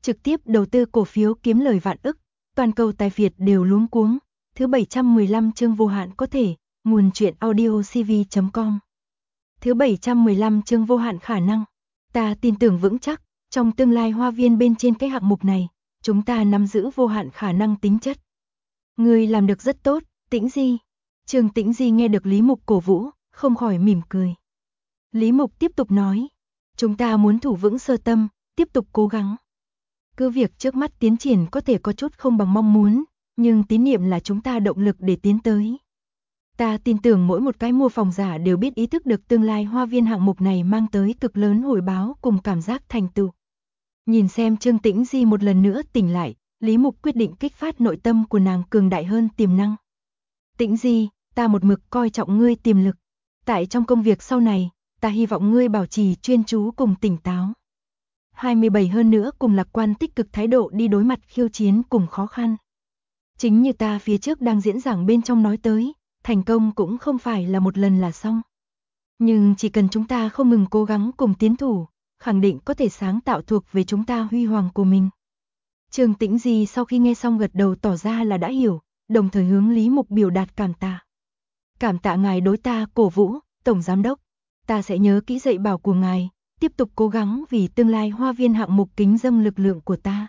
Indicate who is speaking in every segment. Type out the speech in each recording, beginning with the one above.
Speaker 1: trực tiếp đầu tư cổ phiếu kiếm lời vạn ức, toàn cầu tài Việt đều luống cuống. Thứ 715 chương vô hạn có thể, nguồn truyện audio cv.com. Thứ 715 chương vô hạn khả năng. Ta tin tưởng vững chắc, trong tương lai Hoa Viên bên trên cái hạng mục này, chúng ta nắm giữ vô hạn khả năng tính chất. Ngươi làm được rất tốt, Tĩnh Di. Trương Tĩnh Di nghe được Lý Mục cổ vũ, không khỏi mỉm cười. Lý Mục tiếp tục nói, chúng ta muốn thủ vững sơ tâm, tiếp tục cố gắng. Cứ việc trước mắt tiến triển có thể có chút không bằng mong muốn, nhưng tín niệm là chúng ta động lực để tiến tới. Ta tin tưởng mỗi một cái mua phòng giả đều biết ý thức được tương lai Hoa Viên hạng mục này mang tới cực lớn hồi báo cùng cảm giác thành tựu. Nhìn xem Trương Tĩnh Di một lần nữa tỉnh lại, Lý Mục quyết định kích phát nội tâm của nàng cường đại hơn tiềm năng. Tĩnh Di, ta một mực coi trọng ngươi tiềm lực. Tại trong công việc sau này, ta hy vọng ngươi bảo trì chuyên chú cùng tỉnh táo. 27 hơn nữa cùng lạc quan tích cực thái độ đi đối mặt khiêu chiến cùng khó khăn. Chính như ta phía trước đang diễn giảng bên trong nói tới, thành công cũng không phải là một lần là xong. Nhưng chỉ cần chúng ta không ngừng cố gắng cùng tiến thủ, khẳng định có thể sáng tạo thuộc về chúng ta huy hoàng của mình. Trương Tĩnh Di sau khi nghe xong gật đầu tỏ ra là đã hiểu, đồng thời hướng Lý Mục biểu đạt cảm tạ. Cảm tạ ngài đối ta cổ vũ, Tổng Giám đốc. Ta sẽ nhớ kỹ dạy bảo của ngài, tiếp tục cố gắng vì tương lai Hoa Viên hạng mục kính dâng lực lượng của ta.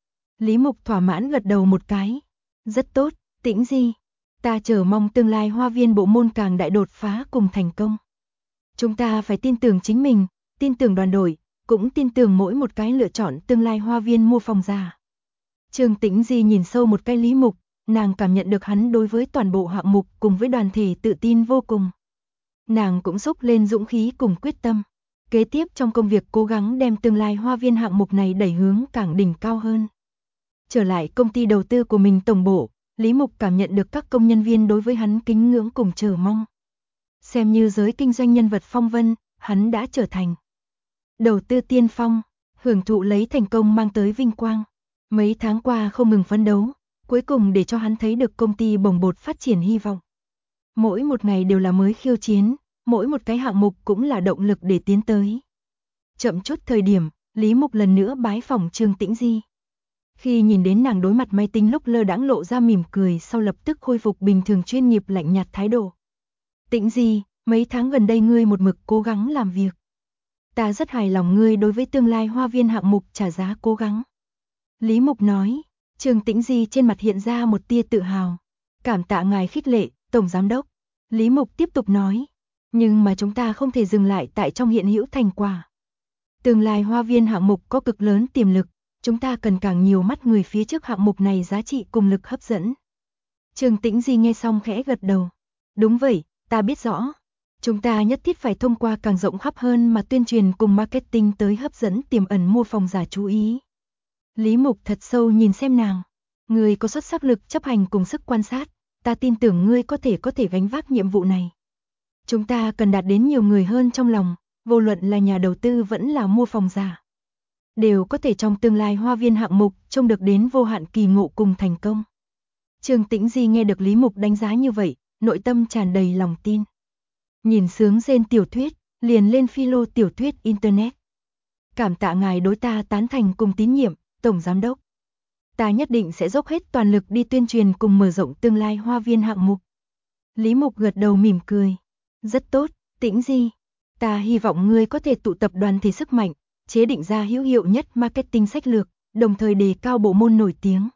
Speaker 1: Lý Mục thỏa mãn gật đầu một cái. Rất tốt, Tĩnh Di. Ta chờ mong tương lai Hoa Viên bộ môn càng đại đột phá cùng thành công. Chúng ta phải tin tưởng chính mình, tin tưởng đoàn đội, cũng tin tưởng mỗi một cái lựa chọn tương lai Hoa Viên mua phòng giả. Trương Tĩnh Di nhìn sâu một cái Lý Mục, nàng cảm nhận được hắn đối với toàn bộ hạng mục cùng với đoàn thể tự tin vô cùng. Nàng cũng xúc lên dũng khí cùng quyết tâm. Kế tiếp trong công việc cố gắng đem tương lai Hoa Viên hạng mục này đẩy hướng càng đỉnh cao hơn. Trở lại công ty đầu tư của mình tổng bộ, Lý Mục cảm nhận được các công nhân viên đối với hắn kính ngưỡng cùng chờ mong. Xem như giới kinh doanh nhân vật phong vân, hắn đã trở thành đầu tư tiên phong, hưởng thụ lấy thành công mang tới vinh quang. Mấy tháng qua không ngừng phấn đấu, cuối cùng để cho hắn thấy được công ty bồng bột phát triển hy vọng. Mỗi một ngày đều là mới khiêu chiến, mỗi một cái hạng mục cũng là động lực để tiến tới. Chậm chút thời điểm, Lý Mục lần nữa bái phỏng Trương Tĩnh Di. Khi nhìn đến nàng đối mặt máy tính lúc lơ đãng lộ ra mỉm cười sau lập tức khôi phục bình thường chuyên nghiệp lạnh nhạt thái độ. Tĩnh Di, mấy tháng gần đây ngươi một mực cố gắng làm việc. Ta rất hài lòng ngươi đối với tương lai Hoa Viên hạng mục trả giá cố gắng. Lý Mục nói, Trương Tĩnh Di trên mặt hiện ra một tia tự hào. Cảm tạ ngài khích lệ, Tổng Giám đốc. Lý Mục tiếp tục nói, nhưng mà chúng ta không thể dừng lại tại trong hiện hữu thành quả. Tương lai Hoa Viên hạng mục có cực lớn tiềm lực, chúng ta cần càng nhiều mắt người phía trước hạng mục này giá trị cùng lực hấp dẫn. Trương Tĩnh Di nghe xong khẽ gật đầu. Đúng vậy, ta biết rõ. Chúng ta nhất thiết phải thông qua càng rộng khắp hơn mà tuyên truyền cùng marketing tới hấp dẫn tiềm ẩn mua phòng giả chú ý. Lý Mục thật sâu nhìn xem nàng. Ngươi có xuất sắc lực chấp hành cùng sức quan sát, ta tin tưởng ngươi có thể gánh vác nhiệm vụ này. Chúng ta cần đạt đến nhiều người hơn trong lòng, vô luận là nhà đầu tư vẫn là mua phòng giả. Đều có thể trong tương lai Hoa Viên hạng mục trông được đến vô hạn kỳ ngộ cùng thành công. Trương Tĩnh Di nghe được Lý Mục đánh giá như vậy, nội tâm tràn đầy lòng tin. Nhìn sướng rên tiểu thuyết, liền lên philo tiểu thuyết internet. Cảm tạ ngài đối ta tán thành cùng tín nhiệm, Tổng Giám đốc. Ta nhất định sẽ dốc hết toàn lực đi tuyên truyền cùng mở rộng tương lai Hoa Viên hạng mục. Lý Mục gật đầu mỉm cười. Rất tốt, Tĩnh Di. Ta hy vọng ngươi có thể tụ tập đoàn thể sức mạnh, chế định ra hữu hiệu nhất marketing sách lược, đồng thời đề cao bộ môn nổi tiếng.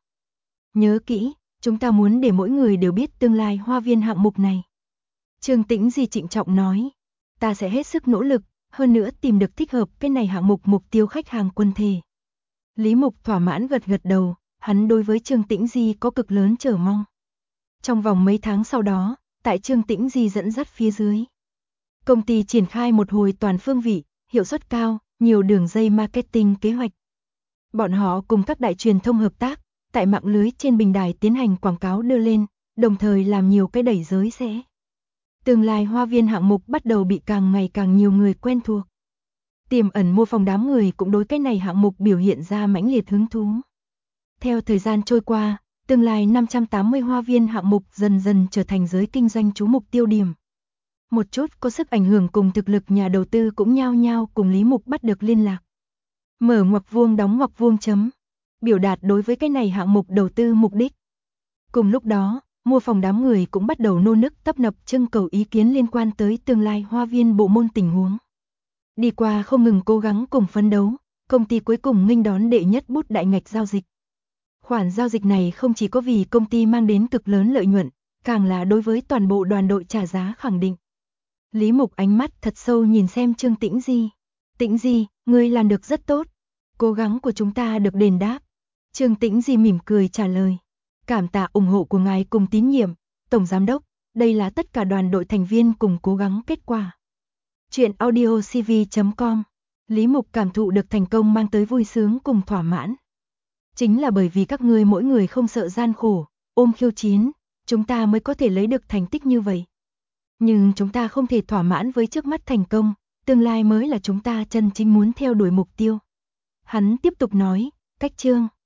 Speaker 1: Nhớ kỹ, chúng ta muốn để mỗi người đều biết tương lai Hoa Viên hạng mục này. Trương Tĩnh Di trịnh trọng nói, ta sẽ hết sức nỗ lực, hơn nữa tìm được thích hợp cái này hạng mục tiêu khách hàng quân thể. Lý Mục thỏa mãn gật đầu, hắn đối với Trương Tĩnh Di có cực lớn chờ mong. Trong vòng mấy tháng sau đó, tại Trương Tĩnh Di dẫn dắt phía dưới, công ty triển khai một hồi toàn phương vị, hiệu suất cao, nhiều đường dây marketing kế hoạch. Bọn họ cùng các đại truyền thông hợp tác, tại mạng lưới trên bình đài tiến hành quảng cáo đưa lên, đồng thời làm nhiều cái đẩy giới sẽ. Tương lai Hoa Viên hạng mục bắt đầu bị càng ngày càng nhiều người quen thuộc. Tiềm ẩn mua phòng đám người cũng đối cái này hạng mục biểu hiện ra mãnh liệt hứng thú. Theo thời gian trôi qua, tương lai 580 Hoa Viên hạng mục dần dần trở thành giới kinh doanh chú mục tiêu điểm. Một chút có sức ảnh hưởng cùng thực lực nhà đầu tư cũng nhao nhao cùng Lý Mục bắt được liên lạc. Mở ngoặc vuông đóng ngoặc vuông chấm. biểu đạt đối với cái này hạng mục đầu tư mục đích. Cùng lúc đó, mua phòng đám người cũng bắt đầu nô nức tấp nập trưng cầu ý kiến liên quan tới tương lai hoa viên bộ môn tình huống. Đi qua không ngừng cố gắng cùng phấn đấu, công ty cuối cùng nghênh đón đệ nhất bút đại ngạch giao dịch. Khoản giao dịch này không chỉ có vì công ty mang đến cực lớn lợi nhuận, càng là đối với toàn bộ đoàn đội trả giá khẳng định. Lý Mục ánh mắt thật sâu nhìn xem Trương Tĩnh Di. Tĩnh Di, ngươi làm được rất tốt. Cố gắng của chúng ta được đền đáp. Trương Tĩnh Di mỉm cười trả lời. Cảm tạ ủng hộ của ngài cùng tín nhiệm, Tổng Giám đốc, đây là tất cả đoàn đội thành viên cùng cố gắng kết quả. Chuyện audiocv.com. Lý Mục cảm thụ được thành công mang tới vui sướng cùng thỏa mãn. Chính là bởi vì các ngươi mỗi người không sợ gian khổ, ôm khiêu chiến, chúng ta mới có thể lấy được thành tích như vậy. Nhưng chúng ta không thể thỏa mãn với trước mắt thành công, tương lai mới là chúng ta chân chính muốn theo đuổi mục tiêu. Hắn tiếp tục nói, Cách Trương,